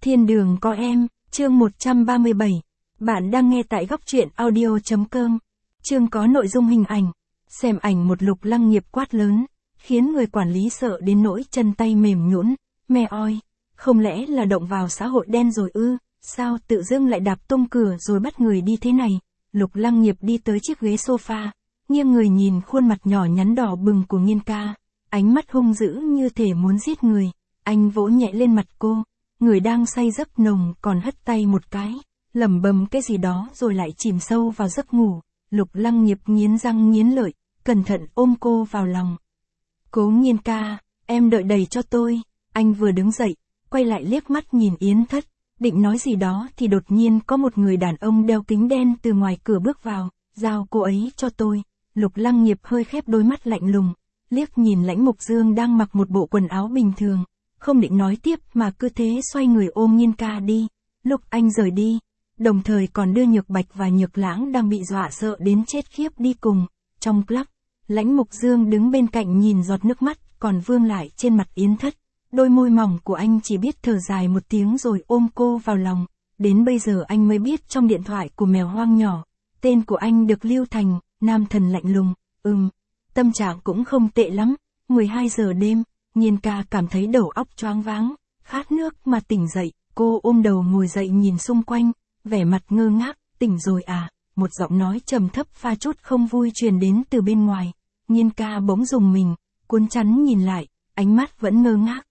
Thiên đường có em, chương 137. Bạn đang nghe tại góc truyện audio.com. Chương có nội dung hình ảnh. Xem ảnh một Lục Lăng Nghiệp quát lớn, khiến người quản lý sợ đến nỗi chân tay mềm nhũn. Mẹ ơi, không lẽ là động vào xã hội đen rồi ư? Sao tự dưng lại đạp tung cửa rồi bắt người đi thế này? Lục Lăng Nghiệp đi tới chiếc ghế sofa, nghiêng người nhìn khuôn mặt nhỏ nhắn đỏ bừng của Nghiên Ca, ánh mắt hung dữ như thể muốn giết người. Anh vỗ nhẹ lên mặt cô, người đang say giấc nồng còn hất tay một cái, lẩm bẩm cái gì đó rồi lại chìm sâu vào giấc ngủ. Lục Lăng Nghiệp nghiến răng nghiến lợi, cẩn thận ôm cô vào lòng. Cố Nghiên Ca, em đợi đầy cho tôi. Anh vừa đứng dậy, quay lại liếc mắt nhìn Yến Thất, định nói gì đó thì đột nhiên có một người đàn ông đeo kính đen từ ngoài cửa bước vào. Giao cô ấy cho tôi. Lục Lăng Nghiệp hơi khép đôi mắt lạnh lùng, liếc nhìn Lãnh Mục Dương đang mặc một bộ quần áo bình thường, không định nói tiếp mà cứ thế xoay người ôm Nghiên Ca đi. Lúc anh rời đi, đồng thời còn đưa Nhược Bạch và Nhược Lãng đang bị dọa sợ đến chết khiếp đi cùng. Trong club, Lãnh Mục Dương đứng bên cạnh nhìn giọt nước mắt còn vương lại trên mặt Yến Thất. Đôi môi mỏng của anh chỉ biết thở dài một tiếng rồi ôm cô vào lòng. Đến bây giờ anh mới biết trong điện thoại của mèo hoang nhỏ, tên của anh được lưu thành Nam Thần lạnh lùng. Tâm trạng cũng không tệ lắm. 12 giờ đêm, Nghiên Ca cảm thấy đầu óc choáng váng, khát nước mà tỉnh dậy. Cô ôm đầu ngồi dậy nhìn xung quanh, vẻ mặt ngơ ngác. Tỉnh rồi à? Một giọng nói trầm thấp pha chút không vui truyền đến từ bên ngoài. Nghiên Ca bỗng rùng mình, cuốn chắn nhìn lại, ánh mắt vẫn ngơ ngác.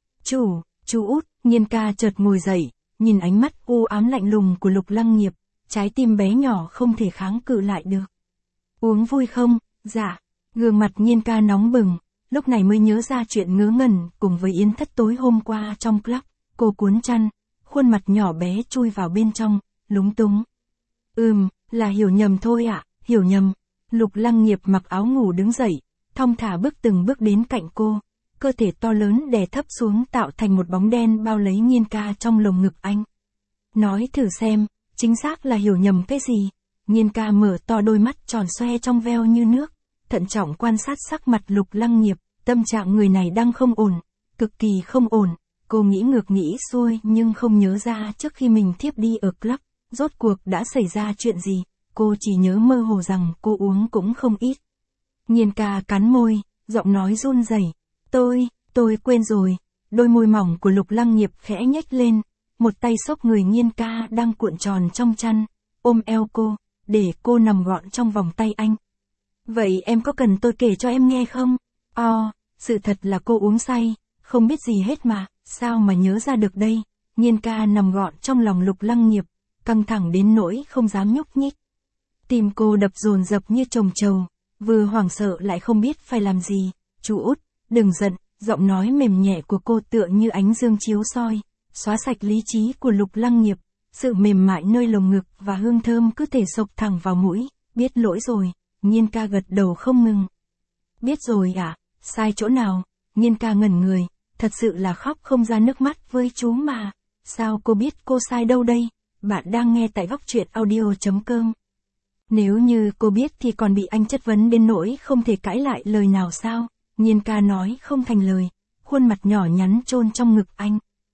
Chú út. Nghiên Ca chợt ngồi dậy, nhìn ánh mắt u ám lạnh lùng của Lục Lăng Nghiệp, trái tim bé nhỏ không thể kháng cự lại được. Uống vui không? Dạ. Gương mặt Nghiên Ca nóng bừng, lúc này mới nhớ ra chuyện ngớ ngẩn cùng với Yến Thất tối hôm qua trong club. Cô cuốn chăn, khuôn mặt nhỏ bé chui vào bên trong, lúng túng. Là hiểu nhầm thôi ạ, hiểu nhầm. Lục Lăng Nghiệp mặc áo ngủ đứng dậy, thong thả bước từng bước đến cạnh cô, cơ thể to lớn đè thấp xuống tạo thành một bóng đen bao lấy Nghiên Ca trong lồng ngực anh. Nói thử xem, chính xác là hiểu nhầm cái gì? Nghiên Ca mở to đôi mắt tròn xoe trong veo như nước, thận trọng quan sát sắc mặt Lục Lăng Nghiệp. Tâm trạng người này đang không ổn, cực kỳ không ổn. Cô nghĩ ngược nghĩ xuôi nhưng không nhớ ra trước khi mình thiếp đi ở club, rốt cuộc đã xảy ra chuyện gì. Cô chỉ nhớ mơ hồ rằng cô uống cũng không ít. Nghiên Ca cắn môi, giọng nói run rẩy. Tôi quên rồi. Đôi môi mỏng của Lục Lăng Nghiệp khẽ nhếch lên, một tay xốc người Nghiên Ca đang cuộn tròn trong chăn, ôm eo cô, để cô nằm gọn trong vòng tay anh. Vậy em có cần tôi kể cho em nghe không? Sự thật là cô uống say, không biết gì hết mà, sao mà nhớ ra được đây. Nghiên Ca nằm gọn trong lòng Lục Lăng Nghiệp, căng thẳng đến nỗi không dám nhúc nhích. Tim cô đập dồn dập như trồng trầu, vừa hoảng sợ lại không biết phải làm gì. Chú út, đừng giận. Giọng nói mềm nhẹ của cô tựa như ánh dương chiếu soi, xóa sạch lý trí của Lục Lăng Nghiệp. Sự mềm mại nơi lồng ngực và hương thơm cứ thể xộc thẳng vào mũi. Biết lỗi rồi. Nghiên Ca gật đầu không ngừng. Biết rồi à? Sai chỗ nào? Nghiên Ca ngẩn người, thật sự là khóc không ra nước mắt với chú mà. Sao cô biết cô sai đâu đây? Bạn đang nghe tại góc truyện audio.com. Nếu như cô biết thì còn bị anh chất vấn đến nỗi không thể cãi lại lời nào sao? Nghiên Ca nói không thành lời, khuôn mặt nhỏ nhắn chôn trong ngực anh.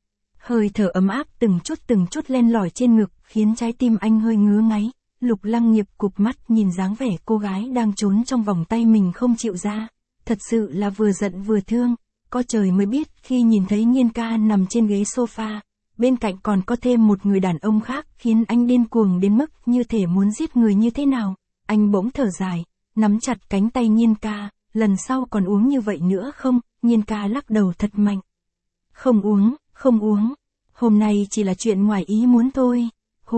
Hơi thở ấm áp từng chút len lỏi trên ngực khiến trái tim anh hơi ngứa ngáy. Lục Lăng Nghiệp cụp mắt nhìn dáng vẻ cô gái đang trốn trong vòng tay mình không chịu ra. Thật sự là vừa giận vừa thương. Có trời mới biết khi nhìn thấy Nghiên Ca nằm trên ghế sofa, bên cạnh còn có thêm một người đàn ông khác khiến anh điên cuồng đến mức như thể muốn giết người như thế nào. Anh bỗng thở dài, nắm chặt cánh tay Nghiên Ca. Lần sau còn uống như vậy nữa không? Nghiên Ca lắc đầu thật mạnh. Không uống. Hôm nay chỉ là chuyện ngoài ý muốn thôi.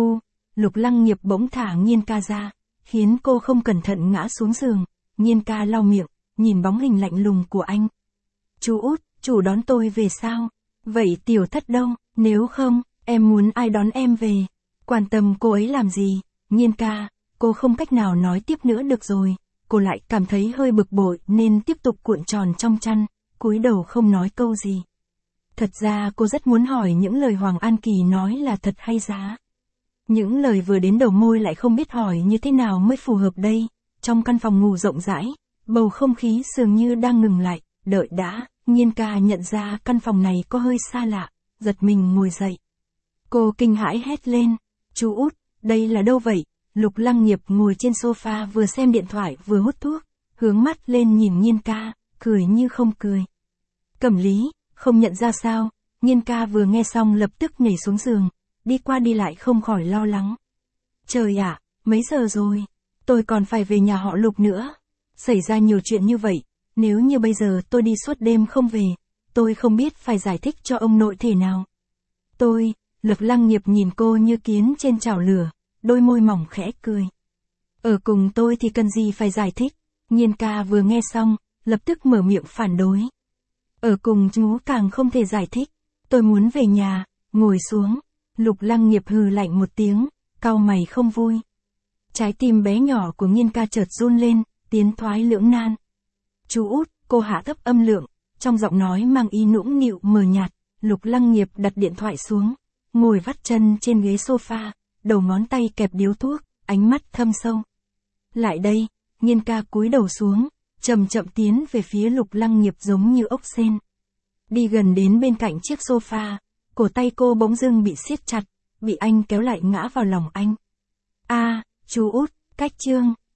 Lục Lăng Nghiệp bỗng thả Nghiên Ca ra, khiến cô không cẩn thận ngã xuống giường. Nghiên Ca lau miệng, nhìn bóng hình lạnh lùng của anh. Chú út, chủ đón tôi về sao? Vậy Tiểu Thất đâu? Nếu không, em muốn ai đón em về? Quan tâm cô ấy làm gì? Nghiên Ca, cô không cách nào nói tiếp nữa được rồi. Cô lại cảm thấy hơi bực bội nên tiếp tục cuộn tròn trong chăn, cúi đầu không nói câu gì. Thật ra cô rất muốn hỏi những lời Hoàng An Kỳ nói là thật hay giả. Những lời vừa đến đầu môi lại không biết hỏi như thế nào mới phù hợp đây. Trong căn phòng ngủ rộng rãi, bầu không khí dường như đang ngừng lại. Đợi đã, Nghiên Ca nhận ra căn phòng này có hơi xa lạ, giật mình ngồi dậy. Cô kinh hãi hét lên. Chú út, đây là đâu vậy? Lục Lăng Nghiệp ngồi trên sofa vừa xem điện thoại vừa hút thuốc, hướng mắt lên nhìn Nhiên ca, cười như không cười. Cẩm Lý, không nhận ra sao? Nhiên ca vừa nghe xong lập tức nhảy xuống giường, đi qua đi lại không khỏi lo lắng. Trời ạ, mấy giờ rồi? Tôi còn phải về nhà họ Lục nữa. Xảy ra nhiều chuyện như vậy, nếu như bây giờ tôi đi suốt đêm không về, tôi không biết phải giải thích cho ông nội thế nào. Lục Lăng Nghiệp nhìn cô như kiến trên chảo lửa, đôi môi mỏng khẽ cười. Ở cùng tôi thì cần gì phải giải thích? Nhiên ca vừa nghe xong, lập tức mở miệng phản đối. Ở cùng chú càng không thể giải thích. Tôi muốn về nhà, ngồi xuống. Lục Lăng Nghiệp hừ lạnh một tiếng, cau mày không vui. Trái tim bé nhỏ của Nhiên ca chợt run lên, tiến thoái lưỡng nan. Chú út, cô hạ thấp âm lượng, trong giọng nói mang ý nũng nịu mờ nhạt. Lục Lăng Nghiệp đặt điện thoại xuống, ngồi vắt chân trên ghế sofa, đầu ngón tay kẹp điếu thuốc, ánh mắt thâm sâu. Lại đây, Nhiên ca cúi đầu xuống, chậm chậm tiến về phía Lục Lăng Nghiệp giống như ốc sên. Đi gần đến bên cạnh chiếc sofa, cổ tay cô bỗng dưng bị siết chặt, bị anh kéo lại ngã vào lòng anh. Chú út, cách chương.